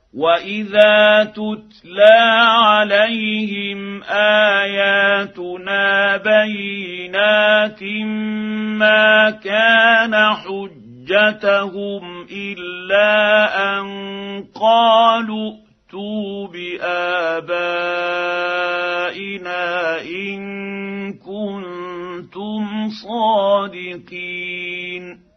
واذا تتلى عليهم اياتنا بينات ما كان حجتهم الا ان قالوا ائتوا بآبائنا إن كنتم صادقين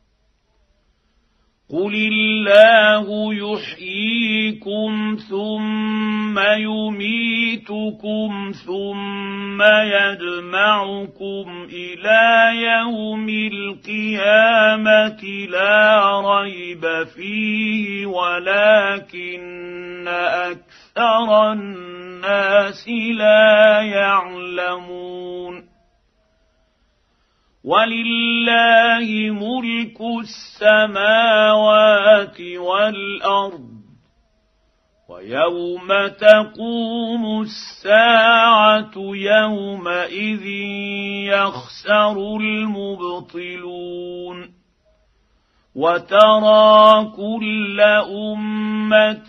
قل الله يحييكم ثم يميتكم ثم يجمعكم إلى يوم القيامة لا ريب فيه ولكن أكثر الناس لا يعلمون ولله ملك السماوات والأرض ويوم تقوم الساعة يومئذ يخسر المبطلون وترى كل أمة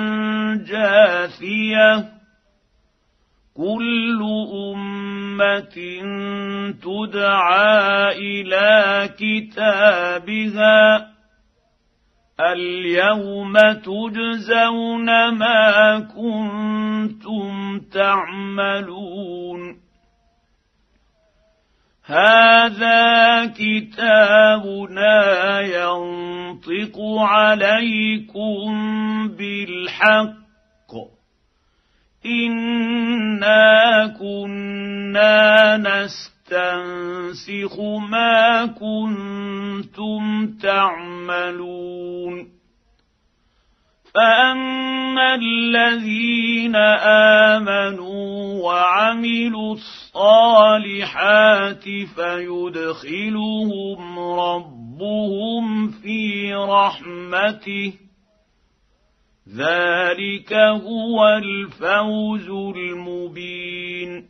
جاثية كل أمة تدعى إلى كتابها اليوم تجزون ما كنتم تعملون هذا كتابنا ينطق عليكم بالحق إنا كنا نستنسخ ما كنتم تعملون فأما الذين آمنوا وعملوا الصالحات فيدخلهم ربهم في رحمته ذلك هو الفوز المبين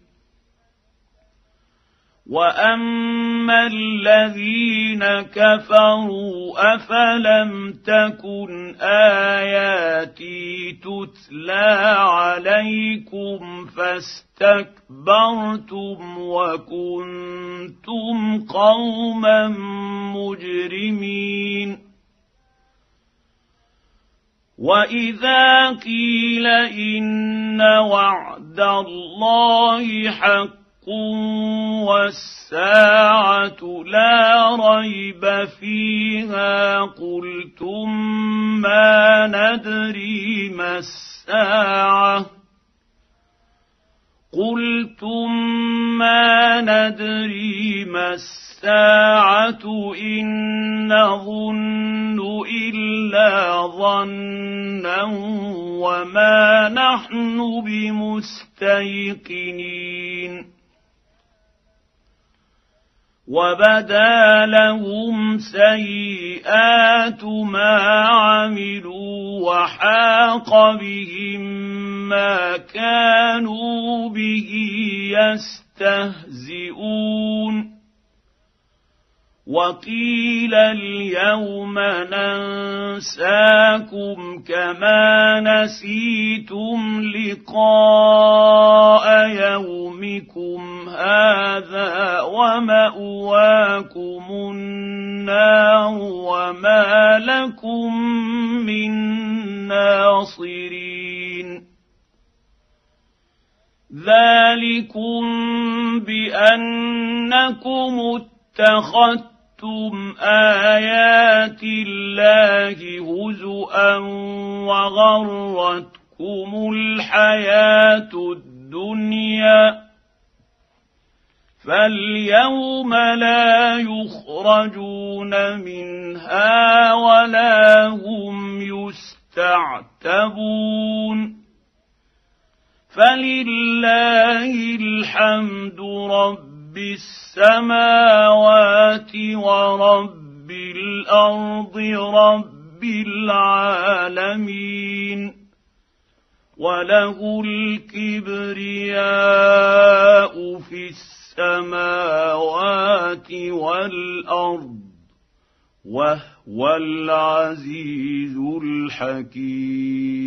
وأما الذين كفروا أفلم تكن آياتي تتلى عليكم فاستكبرتم وكنتم قوما مجرمين وإذا قيل إن وعد الله حق والساعة لا ريب فيها قلتم ما ندري ما الساعة إن نظن إلا ظنا وما نحن بمستيقنين وبدا لهم سيئات ما عملوا وحاق بهم ما كانوا به يستهزئون وقيل اليوم ننساكم كما نسيتم لقاء يومكم هذا ومأواكم النار وما لكم من ناصرين ذلكم بأنكم اتخذتم آيات الله هزؤا وغرتكم الحياة الدنيا فاليوم لا يخرجون منها ولا هم يستعتبون فلله الحمد رب السماوات ورب الأرض رب العالمين وله الكبرياء في السماوات والأرض وهو العزيز الحكيم